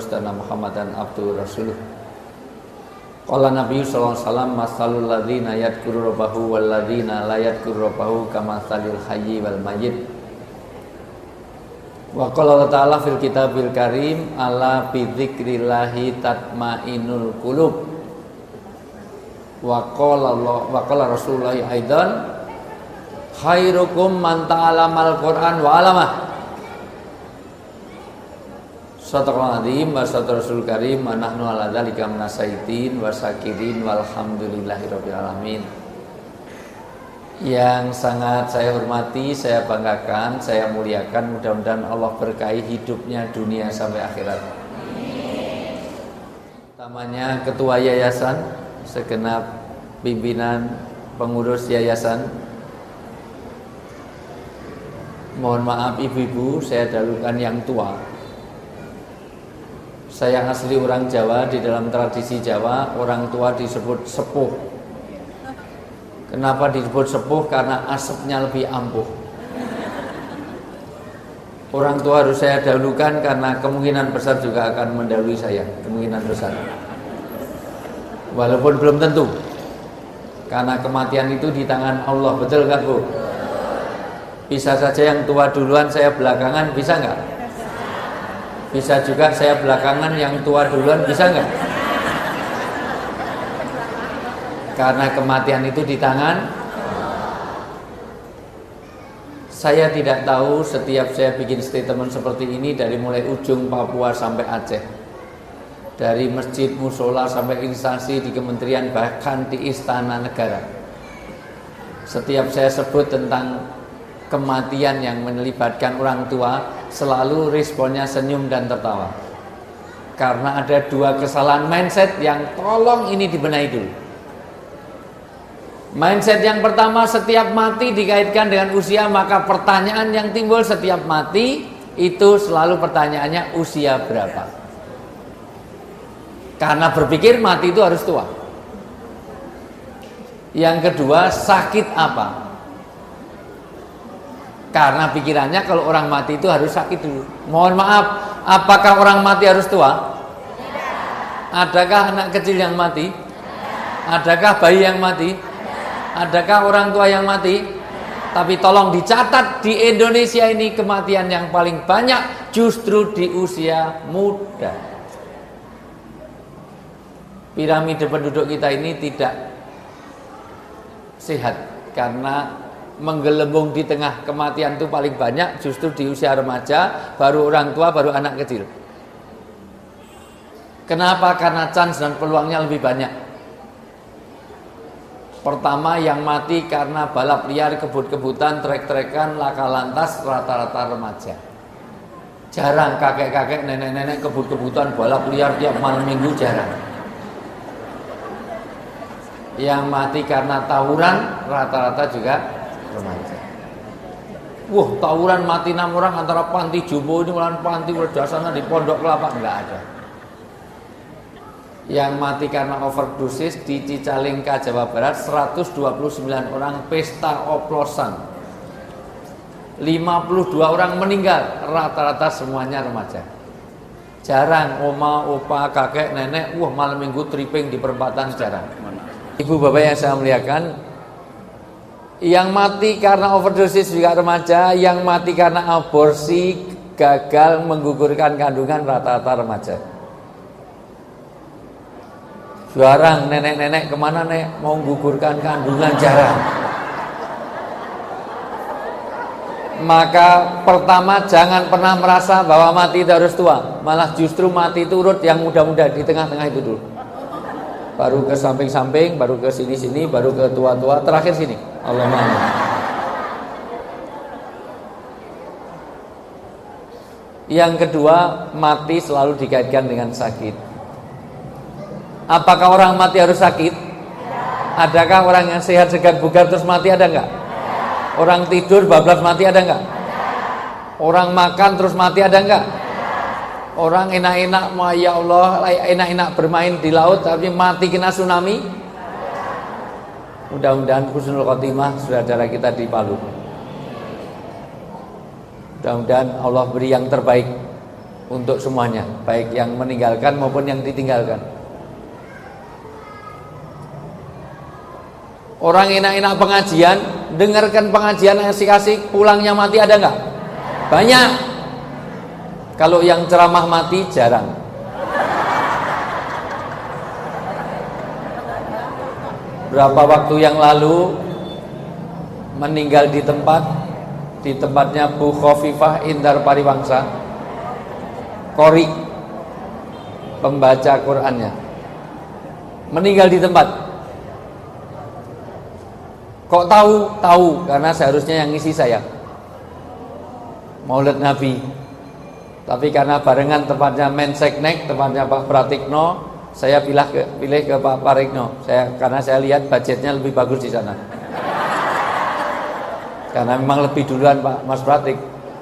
rusdana Muhammadan abduhu rasuluh. Qala Nabi sallallahu alaihi wasallam masalul ladzina yadhkuru rabbahu wal ladzina la yadhkuru rabbahu kamatsalil hayyi wal mayyit. Wa qala ta'ala fil kitabil karim ala bi dzikrillahi tatmainul qulub. Wa qala Rasulullah aidan khairukum man ta'alamal Qur'an wa 'alamah. Sadaqallahul azim wa sadaqa Rasul karim wa nahnu ala dzalika minasaitin wa syakirin walhamdulillahirabbil alamin. Yang sangat saya hormati, saya banggakan, saya muliakan, mudah-mudahan Allah berkahi hidupnya dunia sampai akhirat. Utamanya ketua yayasan, segenap pimpinan pengurus yayasan. Mohon maaf ibu-ibu, saya dahulukan yang tua. Saya asli orang Jawa, di dalam tradisi Jawa orang tua disebut sepuh. Kenapa disebut sepuh? Karena asapnya lebih ampuh. Orang tua harus saya dahulukan karena kemungkinan besar juga akan mendahului saya, kemungkinan besar. Walaupun belum tentu. Karena kematian itu di tangan Allah, betul kan Bu? Bisa saja yang tua duluan, saya belakangan, bisa nggak? Bisa juga saya belakangan, yang tua duluan, bisa nggak? Karena kematian itu di tangan. Saya tidak tahu setiap saya bikin statement seperti ini dari mulai ujung Papua sampai Aceh, dari masjid, musola sampai instansi di kementerian, bahkan di istana negara. Setiap saya sebut tentang kematian yang melibatkan orang tua, selalu responnya senyum dan tertawa. Karena ada dua kesalahan mindset yang tolong ini dibenahi dulu. Mindset yang pertama, setiap mati dikaitkan dengan usia, maka pertanyaan yang timbul setiap mati itu selalu pertanyaannya usia berapa. Karena berpikir mati itu harus tua. Yang kedua, sakit apa? Karena pikirannya kalau orang mati itu harus sakit dulu. Mohon maaf, apakah orang mati harus tua? Adakah anak kecil yang mati? Adakah bayi yang mati? Adakah orang tua yang mati? Tapi tolong dicatat, di Indonesia ini kematian yang paling banyak justru di usia muda. Piramida penduduk kita ini tidak sehat karena menggelembung di tengah kematian itu paling banyak justru di usia remaja, baru orang tua, baru anak kecil. Kenapa? Karena chance dan peluangnya lebih banyak. Pertama, yang mati karena balap liar, kebut-kebutan, trek-trekan, laka lantas, rata-rata remaja. Jarang kakek-kakek, nenek-nenek kebut-kebutan, balap liar tiap malam minggu, jarang. Yang mati karena tawuran, rata-rata juga remaja. Wah, tawuran mati 6 orang antara panti Jumbo ini melawan panti Werdasana di Pondok Kelapa, enggak ada. Yang mati karena overdosis di Cicalengka, Jawa Barat 129 orang pesta oplosan, 52 orang meninggal, rata-rata semuanya remaja. Jarang oma, opa, kakek, nenek, malam minggu tripping di perempatan, jarang. Ibu bapak yang saya muliakan, yang mati karena overdosis juga remaja, yang mati karena aborsi, gagal menggugurkan kandungan, rata-rata remaja. Jarang nenek-nenek kemana nek mau menggugurkan kandungan, jarang. Maka pertama, jangan pernah merasa bahwa mati itu harus tua. Malah justru mati itu urut yang muda-muda, di tengah-tengah itu dulu. Baru ke samping-samping, baru ke sini-sini, baru ke tua-tua, terakhir sini. Allahumma amin. Yang kedua, mati selalu dikaitkan dengan sakit. Apakah orang mati harus sakit? Adakah orang yang sehat, segar, bugar terus mati, ada enggak? Orang tidur bablas mati, ada enggak? Orang makan terus mati, ada enggak? Orang enak-enak, ya Allah, enak-enak bermain di laut tapi mati kena tsunami? Mudah-mudahan husnul khotimah saudara kita di Palu. Mudah-mudahan Allah beri yang terbaik untuk semuanya, baik yang meninggalkan maupun yang ditinggalkan. Orang enak-enak pengajian, dengarkan pengajian asik-asik, pulangnya mati ada nggak? Banyak. Kalau yang ceramah mati jarang. Berapa waktu yang lalu meninggal di tempatnya Bu Khofifah Indar Pariwangsa, Qori, pembaca Qur'annya, meninggal di tempat. Kok tahu? Tahu karena seharusnya yang ngisi saya, Maulid Nabi. Tapi karena barengan tempatnya Menseknek, tempatnya Pak Pratikno, saya pilih ke Pak Pratikno. Karena saya lihat budgetnya lebih bagus di sana. Karena memang lebih duluan Pak Mas Pratik.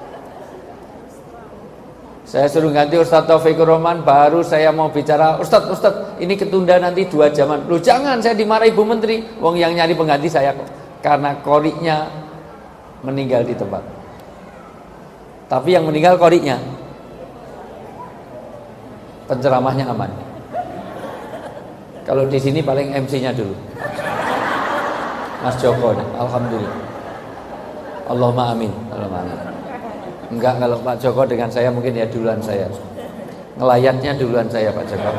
Saya suruh ganti Ustadz Taufikur Rahman, baru saya mau bicara, Ustadz, ini ketunda nanti 2 jaman. Loh jangan, saya dimarahi Ibu Menteri. Wong yang nyari pengganti saya kok. Karena qori'nya meninggal di tempat. Tapi yang meninggal qori'nya, penceramahnya aman. Kalau di sini paling MC-nya dulu, Mas Joko, alhamdulillah. Allahumma amin. Allahumma amin. Enggak, kalau Pak Joko dengan saya mungkin ya duluan saya. Ngelayatnya duluan saya Pak Joko.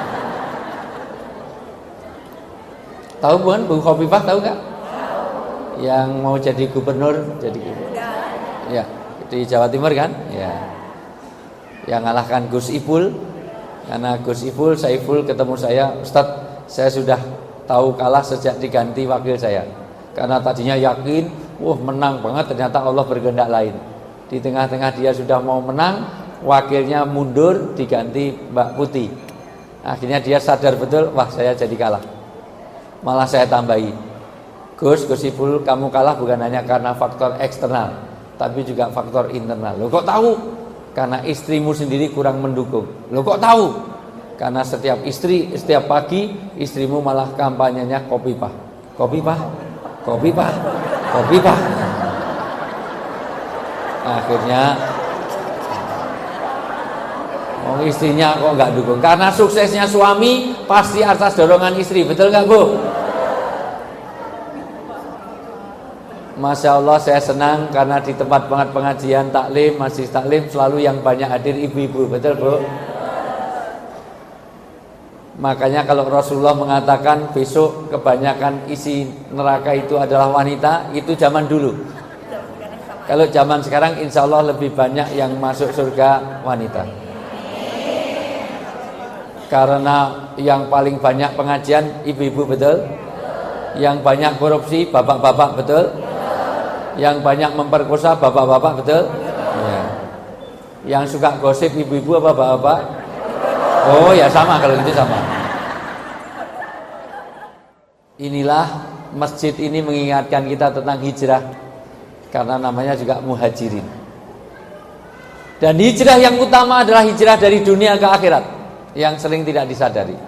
Tahu bukan Bu Khofifah, tahu enggak? Yang mau jadi gubernur, ya, di Jawa Timur kan? Ya. Yang ngalahkan Gus Ipul. Karena Gus Ipul, Saiful ketemu saya, Ustadz, saya sudah tahu kalah sejak diganti wakil saya. Karena tadinya yakin, menang banget, ternyata Allah berkehendak lain. Di tengah-tengah dia sudah mau menang, wakilnya mundur diganti Mbak Putih. Akhirnya dia sadar betul, wah saya jadi kalah. Malah saya tambahi, Gus Ipul, kamu kalah bukan hanya karena faktor eksternal, tapi juga faktor internal. Loh kok tahu? Karena istrimu sendiri kurang mendukung. Loh kok tahu? Karena setiap pagi istrimu malah kampanyenya Kopipah. Akhirnya istrinya kok nggak dukung. Karena suksesnya suami pasti atas dorongan istri. Betul nggak Bu? Masya Allah, saya senang karena di tempat pengajian taklim, masjid taklim selalu yang banyak hadir ibu-ibu. Betul Bu? Makanya kalau Rasulullah mengatakan besok kebanyakan isi neraka itu adalah wanita, itu zaman dulu. Kalau zaman sekarang insya Allah lebih banyak yang masuk surga wanita. Karena yang paling banyak pengajian ibu-ibu, betul? Yang banyak korupsi bapak-bapak, betul? Yang banyak memperkosa bapak-bapak, betul? Ya. Yang suka gosip ibu-ibu apa bapak-bapak? Oh ya sama, kalau gitu sama. Inilah masjid ini mengingatkan kita tentang hijrah, karena namanya juga muhajirin. Dan hijrah yang utama adalah hijrah dari dunia ke akhirat, yang sering tidak disadari.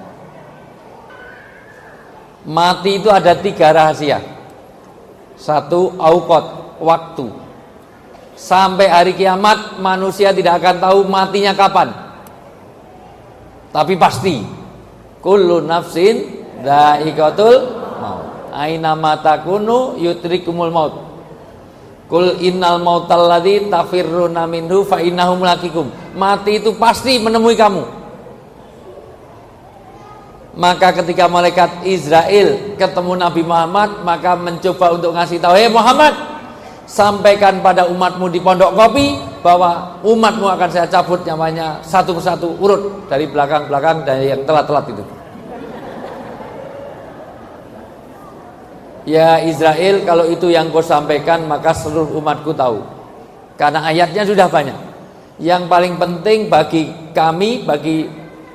Mati itu ada 3 rahasia. 1, auqat, waktu. Sampai hari kiamat manusia tidak akan tahu matinya kapan. Tapi pasti, kullu nafsin dha'iqatul maut. Aina ma takunu yudrikumul maut. Kul innal mautal ladzi tafirruna minhu fa innahu mulaqikum. Mati itu pasti menemui kamu. Maka ketika malaikat Israel ketemu Nabi Muhammad, maka mencoba untuk ngasih tahu, "Hei Muhammad, sampaikan pada umatmu di Pondok Kopi bahwa umatmu akan saya cabut nyawanya satu persatu, urut dari belakang-belakang dan yang telat-telat itu." Ya Israel, kalau itu yang kau sampaikan, maka seluruh umatku tahu. Karena ayatnya sudah banyak. Yang paling penting bagi kami, bagi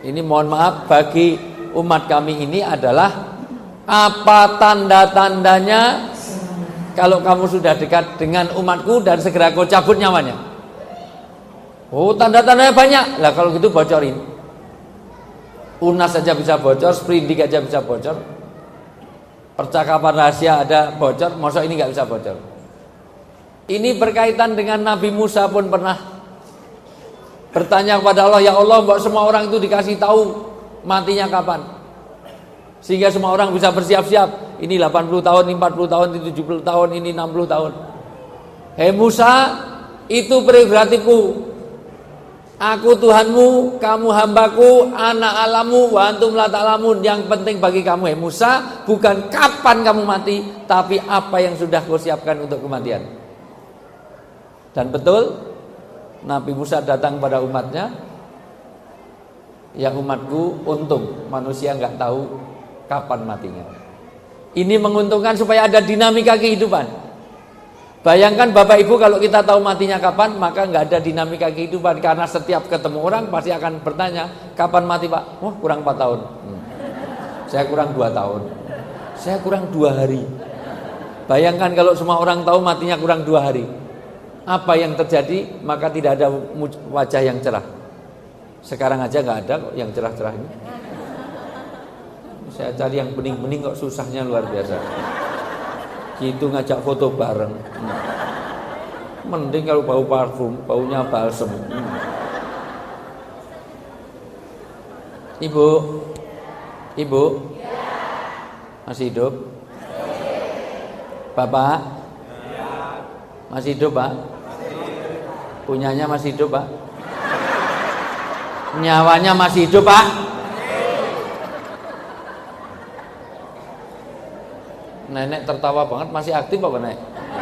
umat kami ini adalah apa tanda-tandanya kalau kamu sudah dekat dengan umatku dan segera kau cabut nyawanya. Oh, tanda-tandanya banyak. Lah kalau gitu bocorin. Unas saja bisa bocor, Sprindik aja bisa bocor. Percakapan rahasia ada bocor, masa ini nggak bisa bocor? Ini berkaitan dengan Nabi Musa pun pernah Bertanya kepada Allah, ya Allah, mbok semua orang itu dikasih tahu matinya kapan, sehingga semua orang bisa bersiap-siap. Ini 80 tahun, ini 40 tahun, ini 70 tahun, ini 60 tahun. Hei Musa, itu prerogatifku. Aku Tuhanmu, kamu hambaku, ana alamu, wa antum la ta'lamun. Yang penting bagi kamu, hei Musa, bukan kapan kamu mati, tapi apa yang sudah kau siapkan untuk kematian. Dan betul, Nabi Musa datang pada umatnya, ya umatku, untung manusia nggak tahu kapan matinya. Ini menguntungkan supaya ada dinamika kehidupan. Bayangkan Bapak Ibu, kalau kita tahu matinya kapan, maka nggak ada dinamika kehidupan. Karena setiap ketemu orang pasti akan bertanya, kapan mati Pak? Wah, kurang 4 tahun. Saya kurang 2 tahun. Saya kurang 2 hari. Bayangkan kalau semua orang tahu matinya kurang 2 hari. Apa yang terjadi? Maka tidak ada wajah yang cerah. Sekarang aja nggak ada kok yang cerah-cerah ini. Saya cari yang bening-bening kok susahnya luar biasa. Gitu ngajak foto bareng. Mending kalau bau parfum, baunya balsem. Ibu, Ibu, masih hidup? Bapak, masih hidup Pak? Punyanya masih hidup Pak? Nyawanya masih hidup Pak? Nenek tertawa banget, masih aktif apa Nek?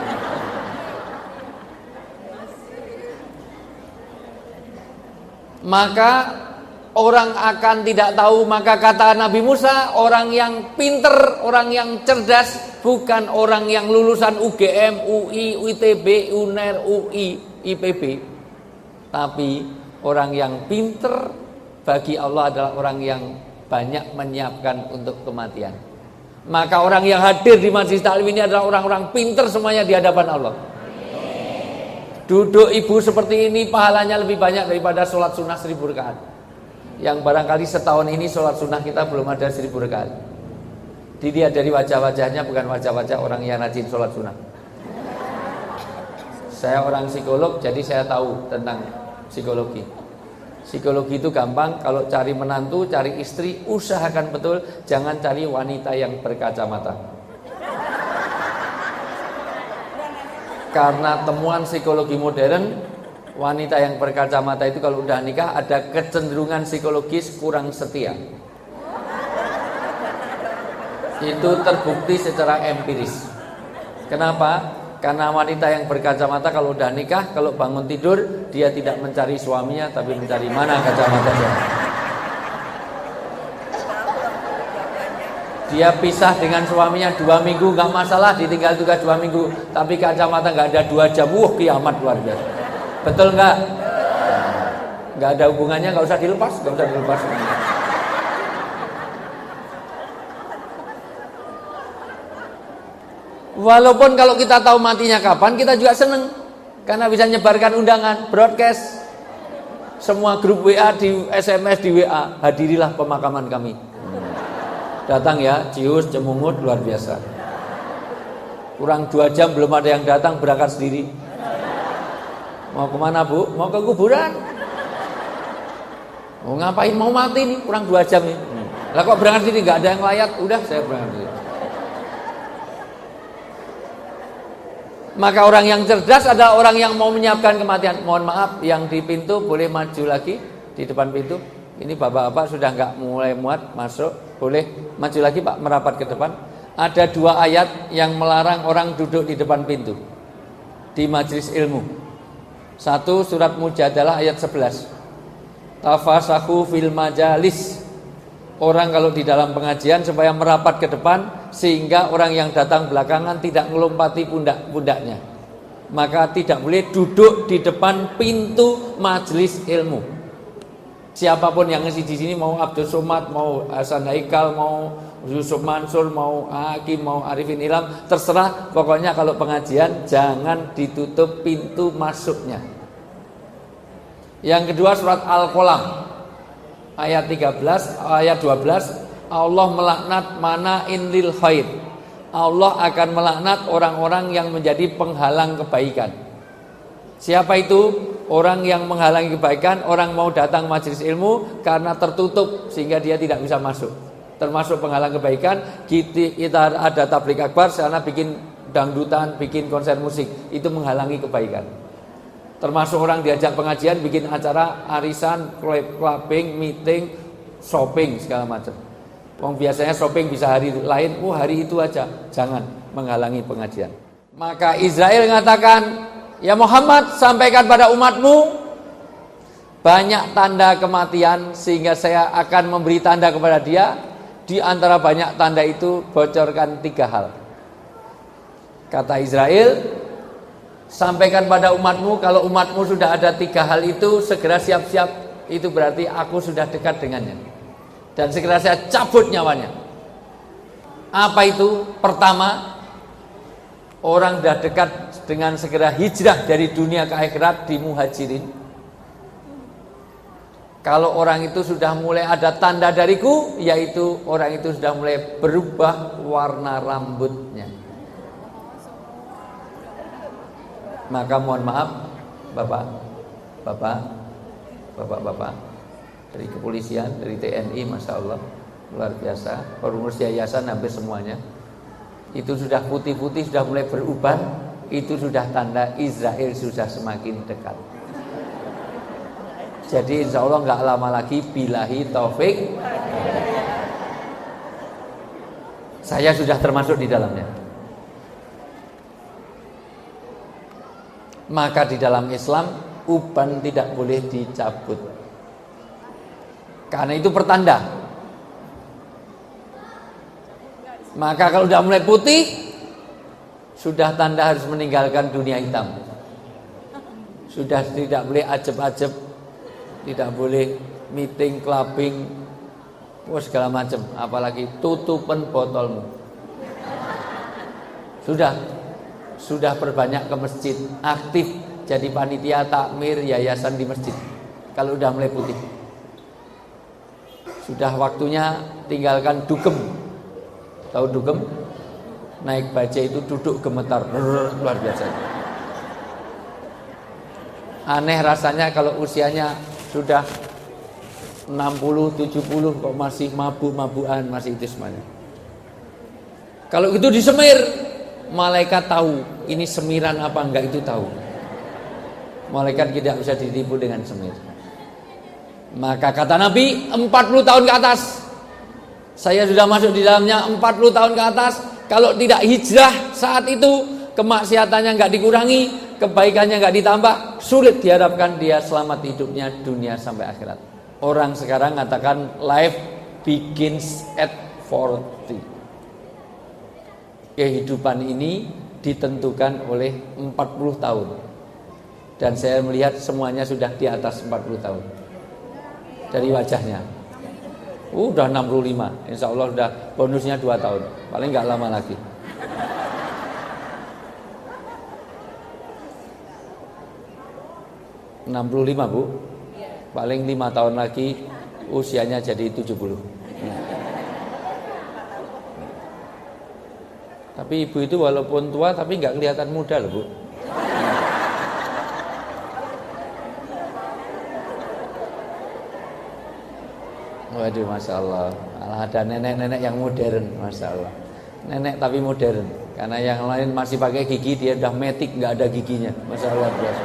Maka orang akan tidak tahu. Maka kata Nabi Musa, orang yang pinter, orang yang cerdas, bukan orang yang lulusan UGM, UI, ITB, UNER, UI, IPB, tapi orang yang pinter bagi Allah adalah orang yang banyak menyiapkan untuk kematian. Maka orang yang hadir di majelis taklim ini adalah orang-orang pinter semuanya di hadapan Allah. Duduk ibu seperti ini pahalanya lebih banyak daripada sholat sunnah 1000 rakaat. Yang barangkali setahun ini sholat sunnah kita belum ada 1000 rakaat. Dilihat dari wajah-wajahnya, bukan wajah-wajah orang yang rajin sholat sunnah. Saya orang psikolog, jadi saya tahu tentang psikologi. Psikologi itu gampang. Kalau cari menantu, cari istri, usahakan betul jangan cari wanita yang berkacamata. Karena temuan psikologi modern, wanita yang berkacamata itu kalau udah nikah ada kecenderungan psikologis kurang setia. Itu terbukti secara empiris. Kenapa? Karena wanita yang berkacamata kalau udah nikah, kalau bangun tidur dia tidak mencari suaminya, tapi mencari mana kacamatanya. Dia pisah dengan suaminya 2 minggu nggak masalah, ditinggal tugas 2 minggu, tapi kacamata nggak ada 2 jam, kiamat luar biasa. Betul nggak? Nggak ada hubungannya, nggak usah dilepas, nggak usah dilepas. Walaupun kalau kita tahu matinya kapan, kita juga seneng karena bisa nyebarkan undangan, broadcast, semua grup WA, di SMS, di WA, hadirilah pemakaman kami. Datang ya, cius, cemungut, luar biasa. Kurang 2 jam belum ada yang datang, berangkat sendiri. Mau kemana Bu? Mau ke kuburan. Mau ngapain? Mau mati nih, kurang 2 jam nih. Lah kok berangkat sendiri, nggak ada yang layat? Udah, saya berangkat sendiri. Maka orang yang cerdas adalah orang yang mau menyiapkan kematian. Mohon maaf, yang di pintu boleh maju lagi di depan pintu. Ini bapak-bapak sudah nggak mulai muat masuk, boleh maju lagi Pak, merapat ke depan. Ada 2 ayat yang melarang orang duduk di depan pintu di majelis ilmu. 1 surat Mujadalah ayat 11. Tafasahu fil majalis. Orang kalau di dalam pengajian supaya merapat ke depan, sehingga orang yang datang belakangan tidak melompati pundak-pundaknya. Maka tidak boleh duduk di depan pintu majelis ilmu. Siapapun yang ngisi di sini, mau Abdul Somad, mau Hasan Haikal, mau Yusuf Mansur, mau Hakim, mau Arifin Ilham, terserah. Pokoknya kalau pengajian jangan ditutup pintu masuknya. Yang kedua surat Al-Qalam ayat 13, ayat 12. Allah melaknat mana'in lil khair. Allah akan melaknat orang-orang yang menjadi penghalang kebaikan. Siapa itu? orang yang menghalangi kebaikan, orang mau datang majelis ilmu karena tertutup sehingga dia tidak bisa masuk. Termasuk penghalang kebaikan, kita ada tablik akbar, sana bikin dangdutan, bikin konser musik, itu menghalangi kebaikan. Termasuk orang diajak pengajian, bikin acara arisan, clubbing, meeting, shopping segala macam. Wong biasanya shopping bisa hari lain, hari itu aja, jangan menghalangi pengajian. Maka Israel mengatakan, ya Muhammad, sampaikan pada umatmu banyak tanda kematian sehingga saya akan memberi tanda kepada dia. Di antara banyak tanda itu bocorkan 3 hal. Kata Israel, sampaikan pada umatmu, kalau umatmu sudah ada 3 hal itu, segera siap-siap, itu berarti aku sudah dekat dengannya. Dan segera saya cabut nyawanya. Apa itu? Pertama, orang sudah dekat dengan segera hijrah dari dunia ke akhirat di muhajirin. Kalau orang itu sudah mulai ada tanda dariku, yaitu orang itu sudah mulai berubah warna rambutnya. Maka mohon maaf, Bapak dari kepolisian, dari TNI, Masya Allah, luar biasa, pengurus yayasan hampir semuanya, itu sudah putih-putih, sudah mulai berubah, itu sudah tanda Israel sudah semakin dekat. Jadi insya Allah nggak lama lagi, billahi taufik, saya sudah termasuk di dalamnya. Maka di dalam Islam uban tidak boleh dicabut, karena itu pertanda. Maka kalau sudah mulai putih, sudah tanda harus meninggalkan dunia hitam. Sudah tidak boleh ajeb-ajeb, tidak boleh meeting, clubbing, segala macam. Apalagi tutupan botolmu. Sudah perbanyak ke masjid, aktif jadi panitia takmir yayasan di masjid. Kalau sudah mulai putih, sudah waktunya tinggalkan dugem. Tahu dugem? Naik bajai itu duduk gemetar, luar biasa. Aneh rasanya kalau usianya sudah 60, 70 kok masih mabuk-mabukan, masih itu semuanya. Kalau itu disemir, malaikat tahu ini semiran apa enggak, itu tahu. Malaikat tidak bisa ditipu dengan semir. Maka kata Nabi, 40 tahun ke atas, saya sudah masuk di dalamnya. 40 tahun ke atas, kalau tidak hijrah saat itu, kemaksiatannya enggak dikurangi, kebaikannya enggak ditambah, sulit diharapkan dia selamat hidupnya dunia sampai akhirat. Orang sekarang mengatakan life begins at 40. Kehidupan ini ditentukan oleh 40 tahun. Dan saya melihat semuanya sudah di atas 40 tahun. Dari wajahnya udah 65, insya Allah udah bonusnya 2 tahun, paling gak lama lagi. ...65 Bu, paling 5 tahun lagi usianya jadi 70. Tapi ibu itu walaupun tua tapi gak kelihatan muda loh Bu. Waduh, Masya Allah. Malah ada nenek-nenek yang modern, Masya Allah. Nenek tapi modern. Karena yang lain masih pakai gigi, dia udah metik, gak ada giginya. Masya Allah biasa.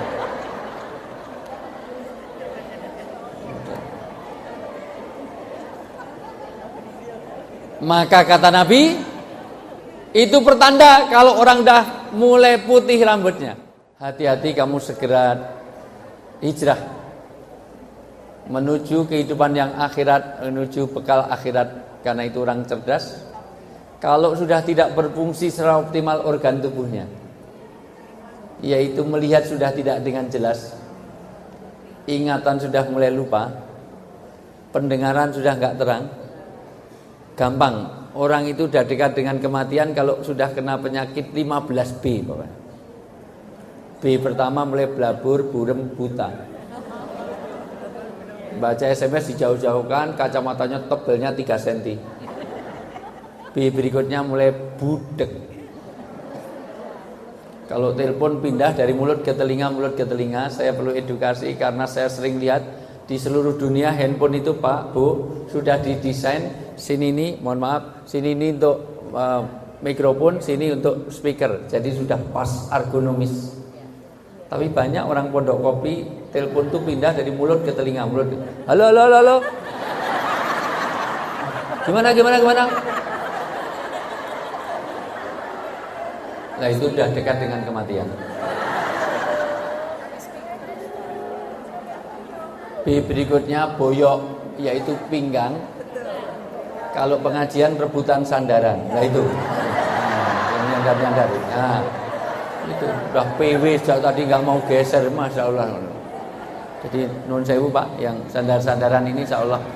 Maka kata Nabi, itu pertanda kalau orang dah mulai putih rambutnya. Hati-hati kamu segera hijrah menuju kehidupan yang akhirat, menuju bekal akhirat. Karena itu orang cerdas, kalau sudah tidak berfungsi secara optimal organ tubuhnya, yaitu melihat sudah tidak dengan jelas, ingatan sudah mulai lupa, pendengaran sudah enggak terang, gampang orang itu sudah dekat dengan kematian kalau sudah kena penyakit 15B. B pertama mulai belabur, burem, buta. Baca SMS dijauh-jauhkan, kacamatanya tebelnya 3 cm. B berikutnya mulai budek. Kalau telepon pindah dari mulut ke telinga, saya perlu edukasi karena saya sering lihat di seluruh dunia handphone itu Pak, Bu, sudah didesain sini ini, mohon maaf, sini ini untuk mikrofon, sini untuk speaker. Jadi sudah pas ergonomis. Tapi banyak orang pondok kopi telepon tuh pindah dari mulut ke telinga, mulut. Halo, halo, halo, halo. Gimana? Nah itu sudah dekat dengan kematian. B berikutnya boyok, yaitu pinggang. Kalau pengajian rebutan sandaran, nah itu. Yang nyandar-nyandar. Nah, itu udah PW sejak tadi nggak mau geser, masya Allah. Jadi nun sewu Pak, yang sandar-sandaran ini insya Allah.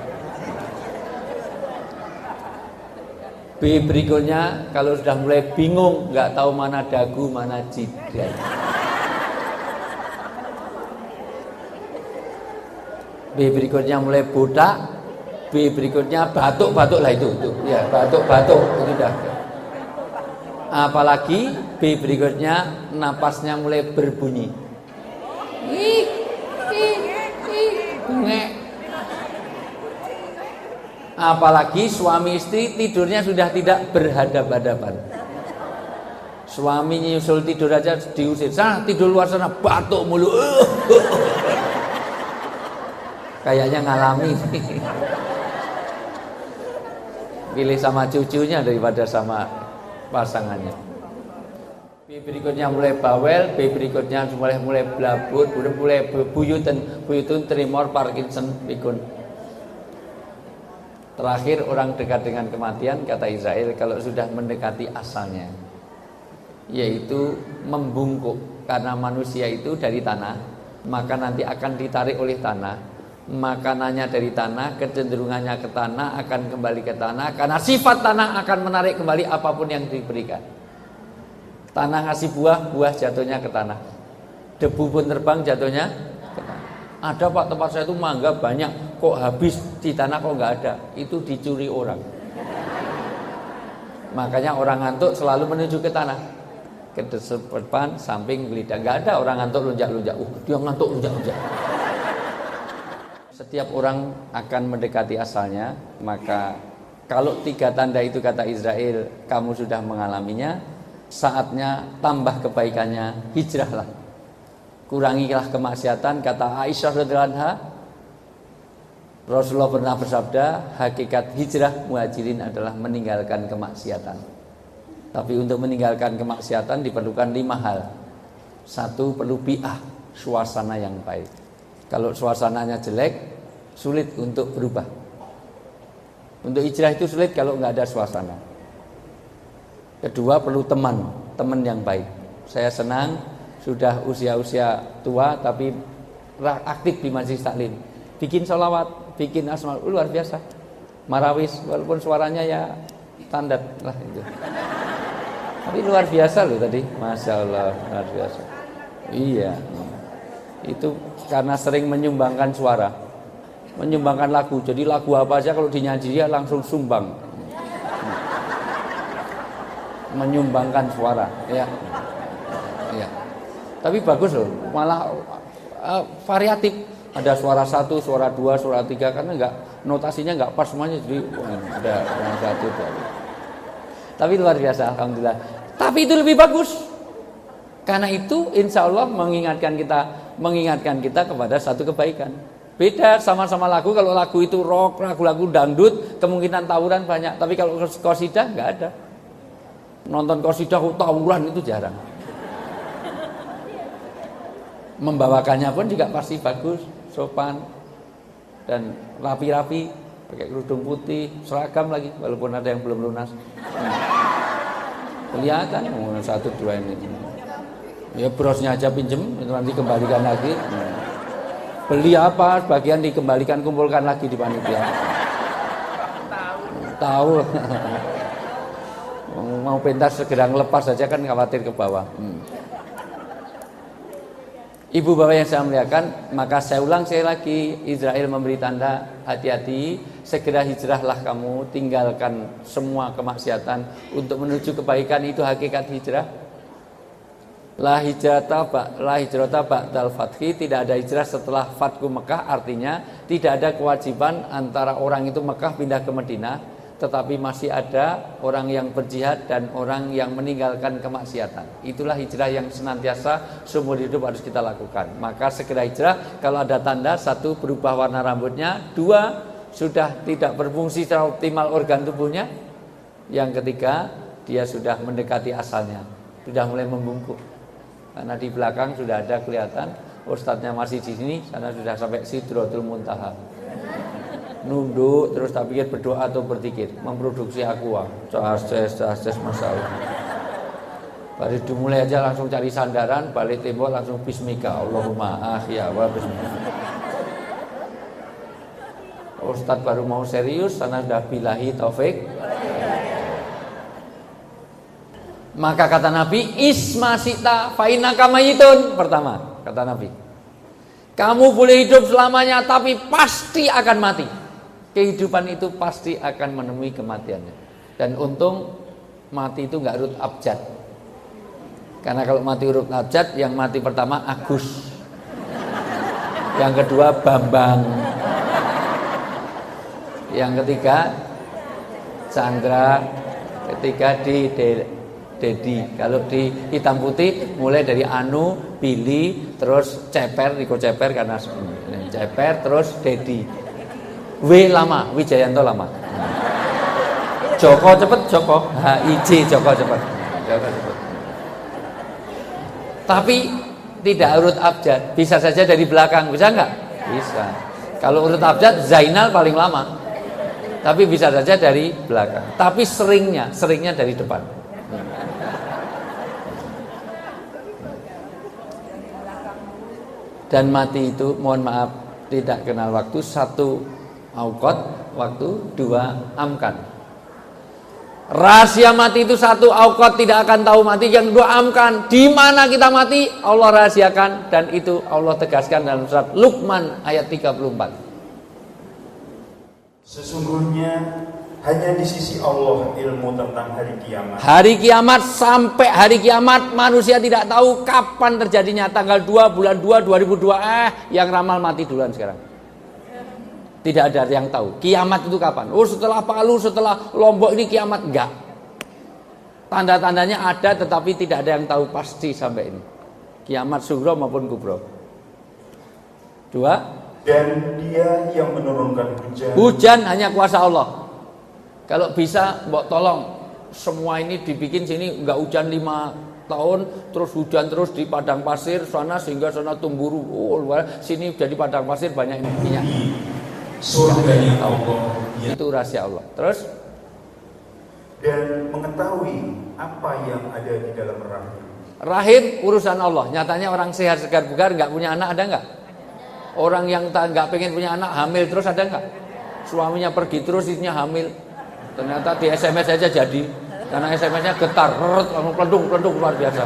B berikutnya kalau sudah mulai bingung, nggak tahu mana dagu mana jidat. B berikutnya mulai botak, B berikutnya batuk-batuk lah itu ya, batuk-batuk itu dah. Apalagi B berikutnya napasnya mulai berbunyi. Apalagi suami istri tidurnya sudah tidak berhadap-hadapan. Suami nyusul tidur aja diusir, sana tidur luar sana, batuk mulu. Kayaknya ngalami. Pilih sama cucunya daripada sama pasangannya. B berikutnya mulai bawel, B berikutnya mulai blabut, mulai buyutun tremor Parkinson pikun. Terakhir orang dekat dengan kematian, kata Israel, kalau sudah mendekati asalnya, yaitu membungkuk. Karena manusia itu dari tanah, maka nanti akan ditarik oleh tanah. Makanannya dari tanah, kecenderungannya ke tanah, akan kembali ke tanah. Karena sifat tanah akan menarik kembali apapun yang diberikan. Tanah ngasih buah, buah jatuhnya ke tanah. Debu pun terbang, jatuhnya ke tanah. Ada Pak, tempat saya itu mangga banyak, kok habis di tanah kok nggak ada. Itu dicuri orang. Makanya orang ngantuk selalu menuju ke tanah, ke depan, samping, lidah. Nggak ada orang ngantuk lunjak-lunjak. Dia ngantuk lunjak-lunjak. Setiap orang akan mendekati asalnya. Maka kalau 3 tanda itu kata Israel kamu sudah mengalaminya, saatnya tambah kebaikannya, hijrahlah, kurangilah kemaksiatan. Kata Aisyah radhiyallahu anha, Rasulullah pernah bersabda, hakikat hijrah muhajirin adalah meninggalkan kemaksiatan. Tapi untuk meninggalkan kemaksiatan diperlukan 5 hal. 1, perlu bi'ah, suasana yang baik. Kalau suasananya jelek, sulit untuk berubah. Untuk hijrah itu sulit kalau nggak ada suasana. Kedua, perlu teman yang baik. Saya senang sudah usia tua tapi aktif di majelis taklim. Bikin sholawat, bikin asma, luar biasa. Marawis, walaupun suaranya ya standar lah itu. Tapi luar biasa loh tadi, masya Allah, luar biasa. Iya. Itu karena sering menyumbangkan suara, menyumbangkan lagu. Jadi lagu apa aja kalau dinyanyi dia langsung sumbang, menyumbangkan suara, ya. Tapi bagus loh, malah variatif. Ada suara 1, suara 2, suara 3, karena notasinya nggak pas semuanya. Jadi ada suara 1, 2. Tapi luar biasa, alhamdulillah. Tapi itu lebih bagus. Karena itu insya Allah mengingatkan kita kepada satu kebaikan. Beda sama-sama lagu. Kalau lagu itu rock, lagu-lagu dangdut, kemungkinan tawuran banyak. Tapi kalau qasidah nggak ada. Nonton qasidah tawuran itu jarang. Membawakannya pun juga pasti bagus, sopan dan rapi-rapi, pakai kerudung putih, seragam lagi, walaupun ada yang belum lunas. Kelihatan 1, 2 ini. Ya brosnya aja pinjem, nanti kembalikan lagi. Beli apa, bagian dikembalikan, kumpulkan lagi di panitia. Tahu. Mau pentas segera ngelepas saja kan khawatir ke bawah. Ibu bapak yang saya muliakan, maka saya ulang sekali lagi, Israel memberi tanda, hati-hati, segera hijrahlah kamu, tinggalkan semua kemaksiatan untuk menuju kebaikan. Itu hakikat hijrah. La hijrata ba'dal fathi, tidak ada hijrah setelah Fathu Mekah, artinya tidak ada kewajiban antara orang itu Mekah pindah ke Madinah, tetapi masih ada orang yang berjihad dan orang yang meninggalkan kemaksiatan. Itulah hijrah yang senantiasa seumur hidup harus kita lakukan. Maka segera hijrah kalau ada tanda: satu, berubah warna rambutnya; dua, sudah tidak berfungsi secara optimal organ tubuhnya; yang ketiga, dia sudah mendekati asalnya, sudah mulai membungkuk. Karena di belakang sudah ada kelihatan ustadznya masih di sini, karena sudah sampai Sidratul Muntaha. Nunduk terus, tak pikir berdoa atau berzikir, memproduksi aqua. Casces masalah. Baru dimulai aja langsung cari sandaran, balik tembok langsung bismika, Allahumma ahya wa bismika. Ustadz baru mau serius, sana sudah billahi taufik. Maka kata Nabi, isma sita fa innaka mayitun. Pertama, kata Nabi, kamu boleh hidup selamanya, tapi pasti akan mati. Kehidupan itu pasti akan menemui kematiannya. Dan untung mati itu gak urut abjad. Karena kalau mati urut abjad, yang mati pertama Agus, yang kedua Bambang, yang ketiga Chandra, ketiga Dedi. Kalau di hitam putih mulai dari Anu, Billy, terus Ceper, Riko Ceper karena Ceper, terus Dedi. W lama, Wijayanto lama. Joko cepet, Joko. HIJ Joko cepet. Tapi tidak urut abjad, bisa saja dari belakang, bisa enggak? Bisa. Kalau urut abjad Zainal paling lama. Tapi bisa saja dari belakang. Tapi seringnya dari depan. Dan mati itu, mohon maaf, tidak kenal waktu. Satu, auqat waktu; dua, amkan. Rahasia mati itu satu, auqat tidak akan tahu mati; yang kedua, amkan, di mana kita mati Allah rahasiakan, dan itu Allah tegaskan dalam surat Luqman ayat 34. Sesungguhnya hanya di sisi Allah ilmu tentang hari kiamat. Hari kiamat, sampai hari kiamat manusia tidak tahu kapan terjadinya. Tanggal 2 bulan 2 2002, yang ramal mati duluan sekarang. Tidak ada yang tahu kiamat itu kapan. Oh, setelah Palu, setelah Lombok ini kiamat. Enggak. Tanda-tandanya ada, tetapi tidak ada yang tahu pasti sampai ini. Kiamat sughra maupun kubro. Dua, dan dia yang menurunkan hujan. Hujan hanya kuasa Allah. Kalau bisa, mbok tolong semua ini dibikin sini enggak hujan 5 tahun, terus hujan terus di padang pasir sana sehingga sana tumburu. Oh, sini jadi padang pasir banyak minyak. Surganya Allah. Itu rahasia Allah. Terus, dan mengetahui apa yang ada di dalam rahim. Rahim urusan Allah. Nyatanya orang sehat segar bugar enggak punya anak ada enggak? Orang yang enggak pengen punya anak hamil terus ada enggak? Suaminya pergi terus istrinya hamil. Ternyata di SMS aja jadi. Karena SMS-nya getar, langsung pelendung luar biasa.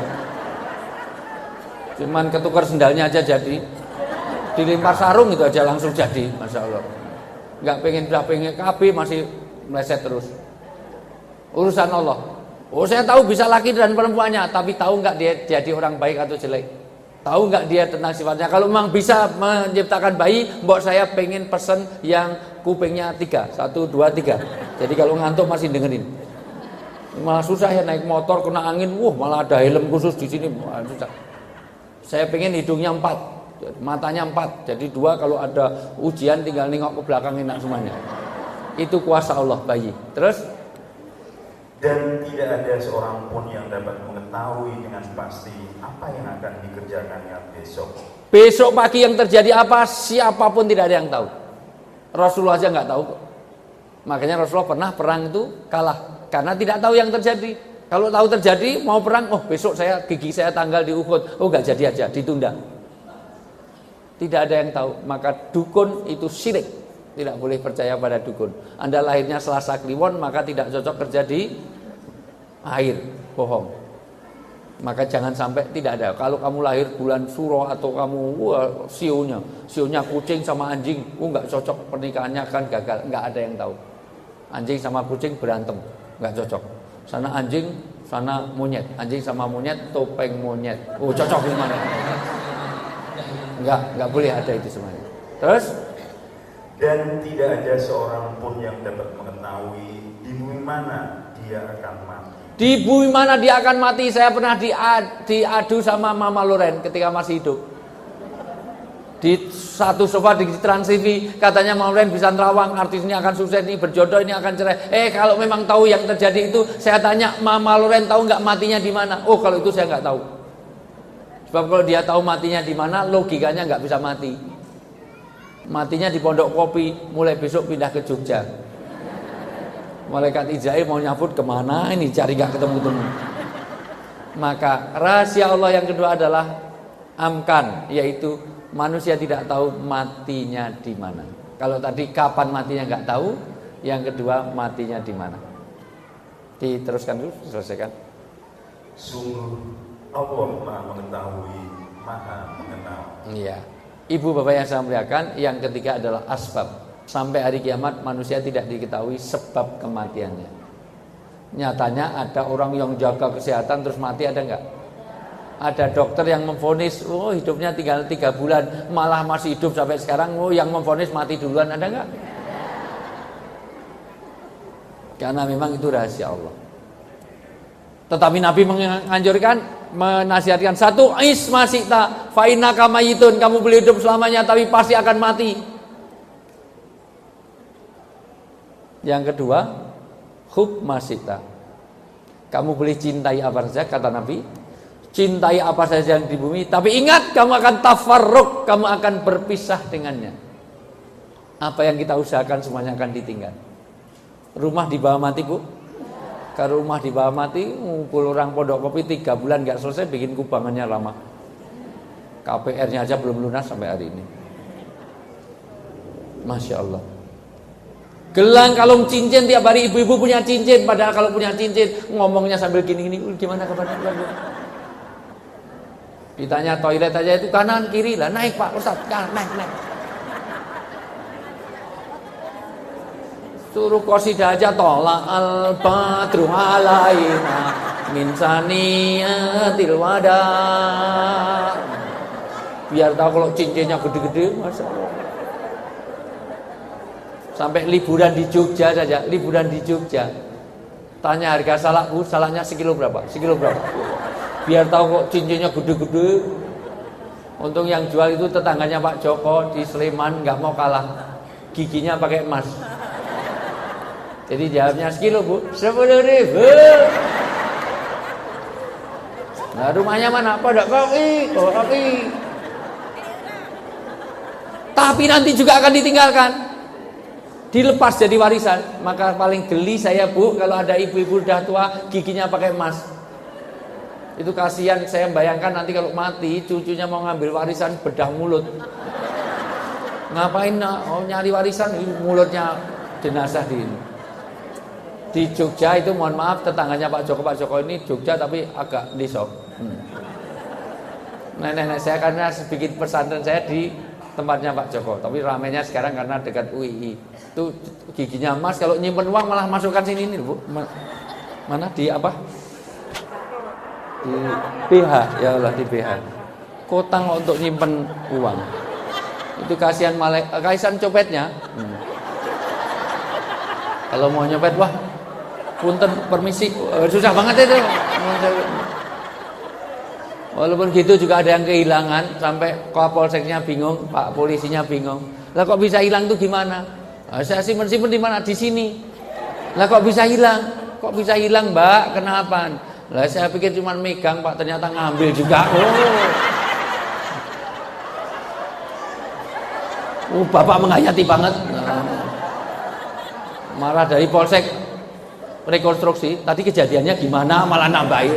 Cuman ketukar sendalnya aja jadi. Dilempar sarung itu aja langsung jadi, Masya Allah. Enggak pengen KB masih meleset terus. Urusan Allah. Oh, saya tahu bisa laki dan perempuannya, tapi tahu enggak dia jadi orang baik atau jelek? Tahu enggak dia tentang sifatnya? Kalau memang bisa menciptakan bayi, mbok saya pengen pesen yang kupingnya 3, 1, 2, 3. Jadi kalau ngantuk masih dengerin. Malah susah ya naik motor kena angin, malah ada helm khusus di sini, susah. Saya pengen hidungnya 4, matanya 4, jadi 2 kalau ada ujian tinggal nengok ke belakang enak semuanya. Itu kuasa Allah bayi. Terus, dan tidak ada seorang pun yang dapat mengetahui dengan pasti apa yang akan dikerjakannya besok. Besok pagi yang terjadi apa, siapapun tidak ada yang tahu. Rasulullah aja nggak tahu kok. Makanya Rasulullah pernah perang itu kalah karena tidak tahu yang terjadi. Kalau tahu terjadi mau perang, besok gigi saya tanggal di Uhud, nggak jadi aja, ditunda. Tidak ada yang tahu. Maka dukun itu syirik, tidak boleh percaya pada dukun. Anda lahirnya Selasa Kliwon, maka tidak cocok kerja di air, bohong. Maka jangan sampai tidak ada. Kalau kamu lahir bulan Suro atau kamu sionya kucing sama anjing, nggak cocok pernikahannya kan gagal. Nggak ada yang tahu. Anjing sama kucing berantem, nggak cocok. Sana anjing sana monyet, anjing sama monyet, topeng monyet. Oh, cocok gimana? Enggak boleh ada itu semuanya. Terus dan tidak ada seorang pun yang dapat mengetahui di bumi mana dia akan mati. Di bumi mana dia akan mati? Saya pernah diadu sama Mama Loren ketika masih hidup. Di satu sofa di Trans TV, katanya Mama Loren bisa nerawang, artis ini akan sukses, ini berjodoh, ini akan cerai. Kalau memang tahu yang terjadi itu, saya tanya Mama Loren tahu nggak matinya di mana? Oh, kalau itu saya nggak tahu. Sebab kalau dia tahu matinya di mana, logikanya nggak bisa mati. Matinya di Pondok Kopi, mulai besok pindah ke Jogja. Malaikat Israil mau nyabut kemana ini, cari gak ketemu-temu. Maka rahasia Allah yang kedua adalah amkan, yaitu manusia tidak tahu matinya di mana. Kalau tadi kapan matinya nggak tahu, yang kedua matinya di mana. Diteruskan dulu, selesaikan. Sungguh Allah Maha mengetahui, Maha mengenal. Iya. Ibu bapak yang saya muliakan, yang ketiga adalah asbab. Sampai hari kiamat manusia tidak diketahui sebab kematiannya. Nyatanya ada orang yang jaga kesehatan terus mati, ada enggak? Ada dokter yang memvonis, oh hidupnya tinggal 3 bulan, malah masih hidup sampai sekarang. Oh, yang memvonis mati duluan, ada enggak? Karena memang itu rahasia Allah. Tetapi Nabi menganjurkan, menasihatkan, satu, isma sita fa innaka mayitun, kamu boleh hidup selamanya tapi pasti akan mati. Yang kedua, hubma sita, kamu boleh cintai apa saja, kata Nabi, cintai apa saja yang di bumi, tapi ingat kamu akan tafarruq, kamu akan berpisah dengannya. Apa yang kita usahakan semuanya akan ditinggal. Rumah di bawah mati, Bu. Kalau rumah di bawah mati, ngumpul orang Pondok Kopi 3 bulan gak selesai, bikin kubangannya lama. KPR-nya aja belum lunas sampai hari ini. Masya Allah. Gelang kalung cincin, tiap hari ibu-ibu punya cincin, padahal kalau punya cincin ngomongnya sambil gini-gini, gimana kabar? Ditanya toilet aja itu kanan kiri lah, naik Pak Ustaz, naik. Suruh qasidah aja, tola al badru alaina min saniyatil wada. Biar tahu kalau cincinnya gede-gede, Masya Allah. Sampai liburan di Jogja saja, liburan di Jogja. Tanya harga salak, Bu, salaknya sekilo berapa? Biar tahu kok cincinnya gede-gede. Untung yang jual itu tetangganya Pak Joko di Sleman, nggak mau kalah, giginya pakai emas. Jadi jawabnya sekilo, Bu, 10.000. Nah, rumahnya mana? Pondok Kopi. Tapi nanti juga akan ditinggalkan, dilepas jadi warisan. Maka paling geli saya, Bu, kalau ada ibu-ibu udah tua giginya pakai emas. Itu kasihan, saya bayangkan nanti kalau mati cucunya mau ngambil warisan, bedah mulut. Ngapain nyari warisan, mulutnya jenazah di Jogja itu, mohon maaf, tetangganya Pak Joko ini Jogja tapi agak lisok. Nenek saya karena sedikit pesantren saya di tempatnya Pak Joko, tapi ramainya sekarang karena dekat UII. Itu giginya emas, kalau nyimpen uang malah masukkan sini ini, Bu. Mana di apa? Di BH, ya Allah, di BH. Kotang untuk nyimpen uang. Itu kasihan copetnya. Kalau mau nyopet, wah, punten permisi, susah banget itu. Walaupun gitu juga ada yang kehilangan, sampai Kapolseknya bingung, Pak polisinya bingung. Lah kok bisa hilang tuh gimana? Nah, saya simpen di mana? Di sini. Lah kok bisa hilang? Kok bisa hilang, Mbak? Kenapa? Lah saya pikir cuma megang, Pak, ternyata ngambil juga. Bapak menghayati banget. Marah dari Polsek rekonstruksi, tadi kejadiannya gimana, malah nambahin.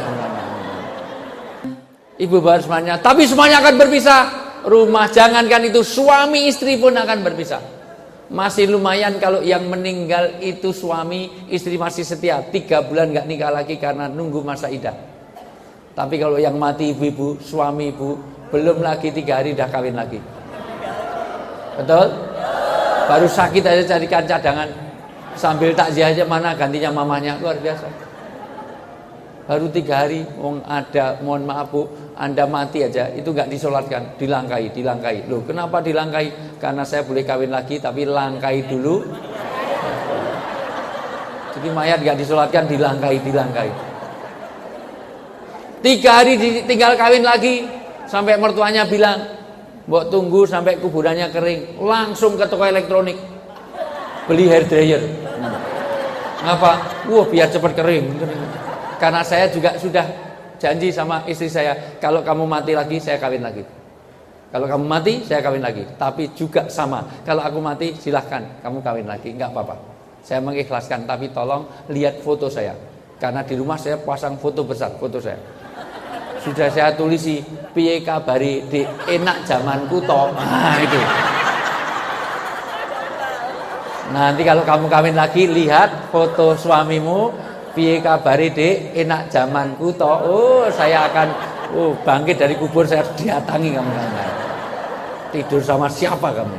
Ibu bapak semuanya, tapi semuanya akan berpisah. Rumah, jangankan itu, suami istri pun akan berpisah. Masih lumayan kalau yang meninggal itu suami, istri masih setia, 3 bulan gak nikah lagi karena nunggu masa idah. Tapi kalau yang mati ibu-ibu, suami ibu, belum lagi 3 hari udah kawin lagi. Betul? Baru sakit aja carikan cadangan, sambil takziah aja, mana gantinya mamanya, luar biasa. Baru 3 hari, ada, mohon maaf Bu, Anda mati aja, itu nggak disolatkan, dilangkai. Loh, kenapa dilangkai? Karena saya boleh kawin lagi, tapi langkai dulu. Jadi mayat nggak disolatkan, dilangkai. 3 hari tinggal kawin lagi, sampai mertuanya bilang, mbok tunggu sampai kuburannya kering, langsung ke toko elektronik, beli hair dryer. Ngapa? Biar cepat kering. Karena saya juga sudah janji sama istri saya, kalau kamu mati lagi, saya kawin lagi. Kalau kamu mati, saya kawin lagi. Tapi juga sama, kalau aku mati, silahkan kamu kawin lagi, nggak apa-apa. Saya mengikhlaskan, tapi tolong lihat foto saya. Karena di rumah saya pasang foto besar, foto saya. Sudah saya tulisi, piye kabari di enak zamanku toh. Nah itu. Nanti kalau kamu kawin lagi, lihat foto suamimu, piye kabari dek, enak zamanku toh. Oh, saya akan bangkit dari kubur, saya datangi kamu. Tidur sama siapa kamu?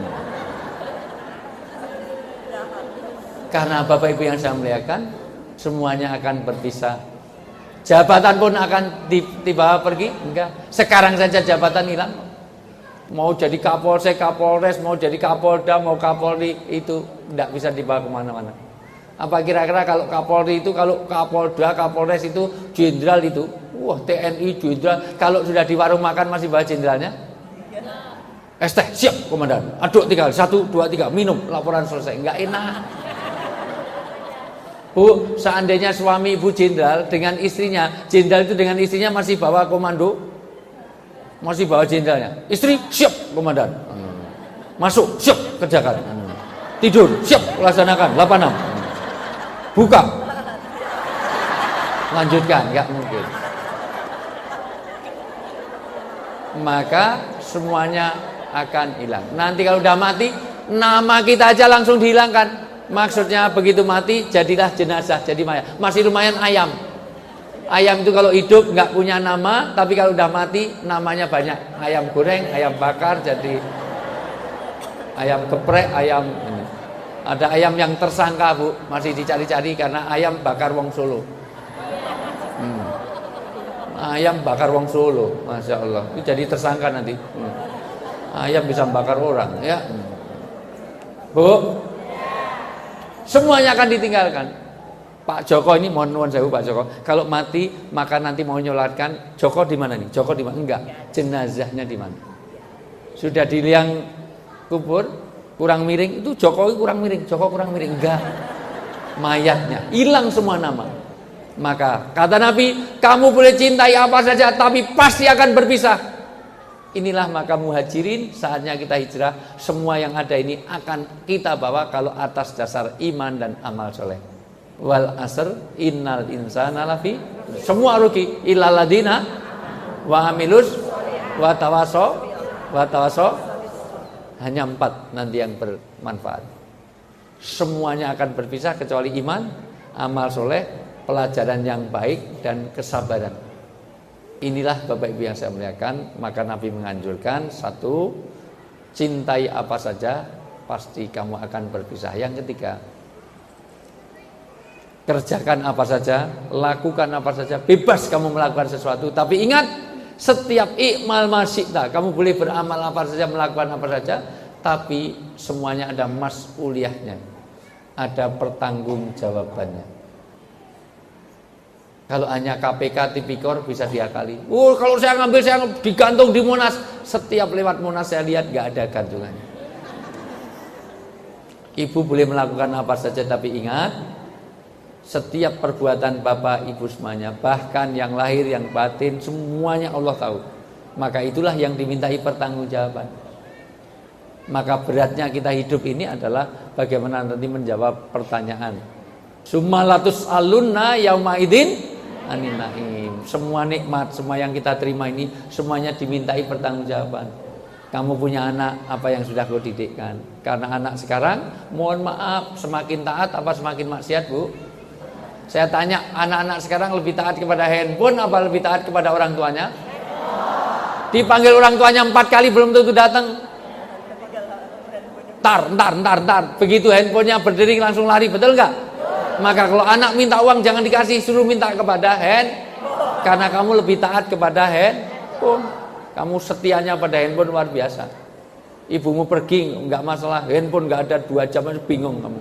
Karena Bapak Ibu yang saya muliakan, semuanya akan berpisah. Jabatan pun akan dibawa pergi? Enggak. Sekarang saja jabatan hilang. Mau jadi Kapolsek, Kapolres, mau jadi Kapolda, mau Kapolri, itu tidak bisa dibawa kemana-mana. Apa kira-kira kalau Kapolri itu, kalau Kapolda, Kapolres itu jenderal itu, TNI jenderal, kalau sudah di warung makan masih bawa jenderalnya? Es teh, siap komandan. Aduk tinggal 1, 2, 3, minum, laporan selesai. Enggak enak. Bu, seandainya suami ibu jenderal dengan istrinya, jenderal itu dengan istrinya masih bawa komando, masih bawa jenderalnya. Istri siap komandan, masuk siap kerjakan, tidur siap laksanakan, 86, buka, lanjutkan, nggak mungkin. Maka semuanya akan hilang. Nanti kalau udah mati, nama kita aja langsung dihilangkan. Maksudnya begitu mati jadilah jenazah, jadi mayat. Masih lumayan ayam. Ayam itu kalau hidup nggak punya nama, tapi kalau udah mati namanya banyak. Ayam goreng, ayam bakar, jadi ayam geprek, ayam ini. Ada ayam yang tersangka Bu, masih dicari-cari karena ayam bakar wong Solo. Ayam bakar wong Solo, Masya Allah. Itu jadi tersangka nanti. Ayam bisa bakar orang, ya. Bu, semuanya akan ditinggalkan. Pak Joko ini mohon nuwun sewu Pak Joko. Kalau mati maka nanti mau nyolatkan, Joko di mana nih? Joko di mana? Enggak. Jenazahnya di mana? Sudah di liang kubur kurang miring, itu Jokowi kurang miring, Joko kurang miring. Enggak. Mayatnya hilang semua nama. Maka kata Nabi, kamu boleh cintai apa saja tapi pasti akan berpisah. Inilah maka muhajirin, saatnya kita hijrah. Semua yang ada ini akan kita bawa kalau atas dasar iman dan amal soleh. Wal asr innal insana lafi, semua rugi illal ladina wa amilus wa tawaso. Hanya 4 nanti yang bermanfaat. Semuanya akan berpisah kecuali iman, amal soleh, pelajaran yang baik dan kesabaran. Inilah Bapak Ibu yang saya muliakan. Maka Nabi menganjurkan, 1, cintai apa saja pasti kamu akan berpisah. Yang ketiga, kerjakan apa saja, lakukan apa saja, bebas kamu melakukan sesuatu. Tapi ingat, setiap i'mal masyita, kamu boleh beramal apa saja, melakukan apa saja, tapi semuanya ada mas'uliyahnya, ada pertanggungjawabannya. Kalau hanya KPK tipikor bisa diakali. Kalau saya ngambil, saya digantung di Monas. Setiap lewat Monas saya lihat gak ada gantungannya. Ibu boleh melakukan apa saja, tapi ingat, setiap perbuatan Bapak Ibu semuanya, bahkan yang lahir, yang batin, semuanya Allah tahu. Maka itulah yang dimintai pertanggungjawaban. Maka beratnya kita hidup ini adalah bagaimana nanti menjawab pertanyaan. Sumalatus alunna yauma idin anin naim. Semua nikmat, semua yang kita terima ini semuanya dimintai pertanggungjawaban. Kamu punya anak, apa yang sudah kau didikkan? Karena anak sekarang, mohon maaf, semakin taat apa semakin maksiat, Bu? Saya tanya, anak-anak sekarang lebih taat kepada handphone apa lebih taat kepada orang tuanya? Dipanggil orang tuanya 4 kali belum tentu datang. Ntar. Begitu handphonenya berdering langsung lari, betul nggak? Maka kalau anak minta uang jangan dikasih, suruh minta kepada karena kamu lebih taat kepada handphone. Kamu setianya pada handphone luar biasa. Ibumu pergi nggak masalah, handphone nggak ada 2 jam aja bingung kamu.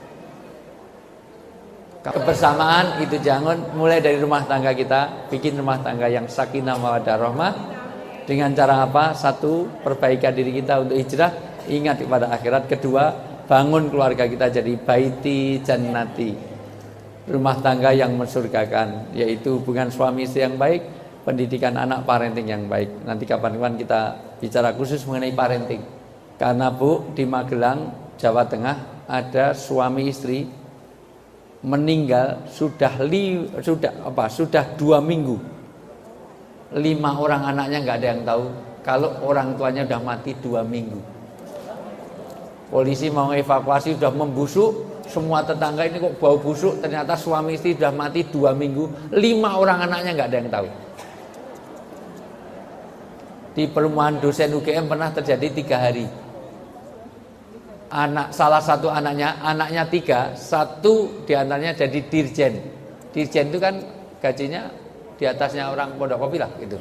Kebersamaan itu jangan mulai dari rumah tangga kita, bikin rumah tangga yang sakinah mawaddah rahmah. Dengan cara apa? 1, perbaikan diri kita untuk hijrah, ingat kepada akhirat. 2, bangun keluarga kita jadi baiti jannati, rumah tangga yang mensurgakan, yaitu hubungan suami istri yang baik, pendidikan anak, parenting yang baik. Nanti kapan-kapan kita bicara khusus mengenai parenting. Karena Bu, di Magelang, Jawa Tengah ada suami istri meninggal sudah 2 minggu. 5 orang anaknya nggak ada yang tahu kalau orang tuanya udah mati 2 minggu. Polisi mau evakuasi sudah membusuk, semua tetangga ini kok bau busuk, ternyata suami istri sudah mati 2 minggu. 5 orang anaknya nggak ada yang tahu. Di perumahan dosen UGM pernah terjadi 3 hari. Salah satu anaknya 3, 1 diantaranya jadi dirjen. Dirjen itu kan gajinya di atasnya orang pondok kopi lah gitu.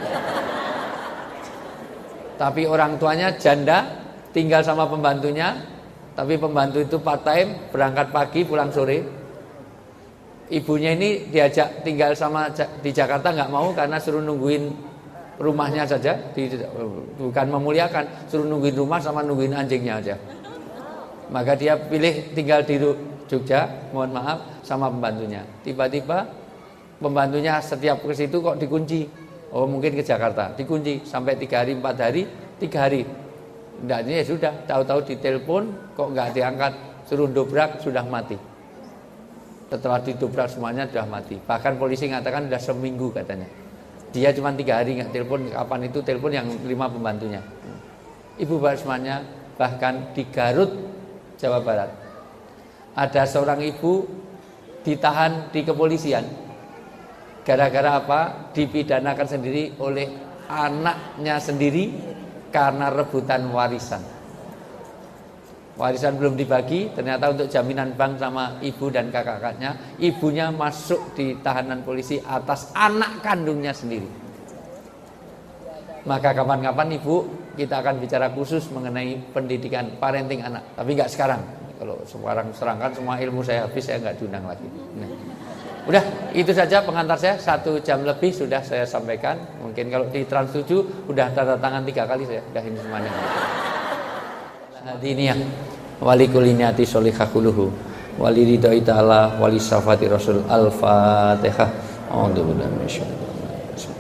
Tapi orang tuanya janda, tinggal sama pembantunya. Tapi pembantu itu part time, berangkat pagi pulang sore. Ibunya ini diajak tinggal di Jakarta nggak mau karena suruh nungguin rumahnya saja, bukan memuliakan, suruh nungguin rumah sama nungguin anjingnya aja. Maka dia pilih tinggal di Jogja, mohon maaf, sama pembantunya. Tiba-tiba pembantunya setiap ke situ kok dikunci. Oh mungkin ke Jakarta, dikunci sampai 3 hari, 4 hari, 3 hari. Nggak, ini ya sudah, tahu-tahu ditelepon kok nggak diangkat, suruh dobrak sudah mati. Setelah didobrak semuanya sudah mati. Bahkan polisi mengatakan sudah seminggu katanya. Dia cuma 3 hari nggak telepon, kapan itu telepon yang 5 pembantunya. Ibu bapak semuanya, bahkan di Garut, Jawa Barat, ada seorang ibu ditahan di kepolisian. Gara-gara apa? Dipidanakan sendiri oleh anaknya sendiri karena rebutan warisan. Warisan belum dibagi, ternyata untuk jaminan bank sama ibu dan kakak-kakaknya, ibunya masuk di tahanan polisi atas anak kandungnya sendiri. Maka kapan-kapan Ibu kita akan bicara khusus mengenai pendidikan parenting anak. Tapi nggak sekarang. Kalau sekarang serangkan semua ilmu saya habis, saya nggak diundang lagi. Nah. Udah, itu saja pengantar saya. 1 jam lebih sudah saya sampaikan. Mungkin kalau di Trans 7 udah tanda tangan 3 kali saya udah ini semuanya. Hadiniyah wali kuliniati sholihahuluhu wali ridhoi ta'ala wali syafati rasul al-fatihah. A'udzubillahi minasyaitonir rajim.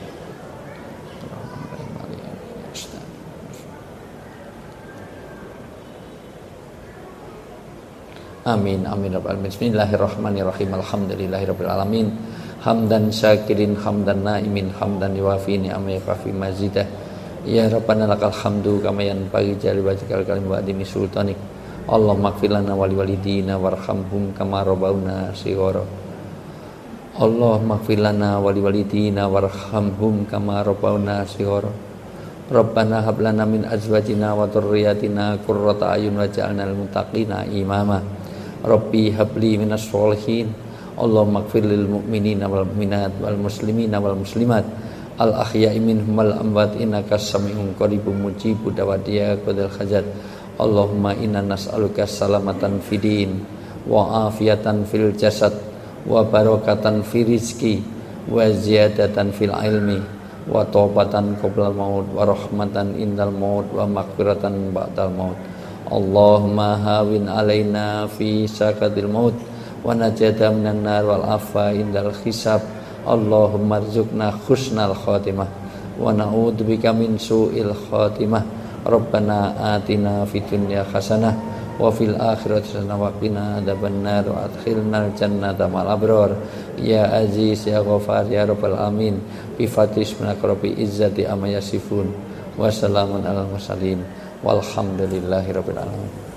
Amin amin rabbal alamin. Bismillahirrahmanirrahim. Alhamdulillahirabbil alamin. Hamdan syakirin hamdan naimin hamdan yuwafi ni'amah yafi mazidah. Ya Rabbana lakal hamdu kama yanbaghi jali wajhikal karim wa adimi sultanik. Allahumma ighfir lana wa liwalidina warhamhum kama rabbawna shighara. Allahumma ighfir lana wa liwalidina warhamhum kama rabbawna shighara. Rabbana hab lana min azwajina wa dhurriyyatina qurrata a'yun waj'alna lil muttaqina imama. Rabbi habli minas sholihin. Allahumma ighfir lil mu'minina wal mu'minat wal muslimina wal muslimat al ahya'i minhum wal amwat innaka sami'un qaribun mujibud da'wati ya qadil hajat. Allahumma inna nas'aluka salamatan fidin wa afiyatan fil jasad wa barakatan fi rizqi wa ziyadatan fil ilmi wa taubatan qoblal maut wa rahmatan indal maut wa maghfiratan ba'dal maut. Allahumma hawin alaina fi sakatil maut wa najata minan nar wal afa indal hisab. Allahumma rzuqna husnal khatimah wa na'udzubika min su'il khatimah. Rabbana atina fid dunya hasanah wa fil akhirati hasanah wa qina adzabannar wa adkhilnal jannata ma'al abrar. Ya aziz ya ghafar ya rabbal alamin. Bi fatismika rabbi izzati amma yasifun wa salamun alal mursalin walhamdulillahi rabbil alamin.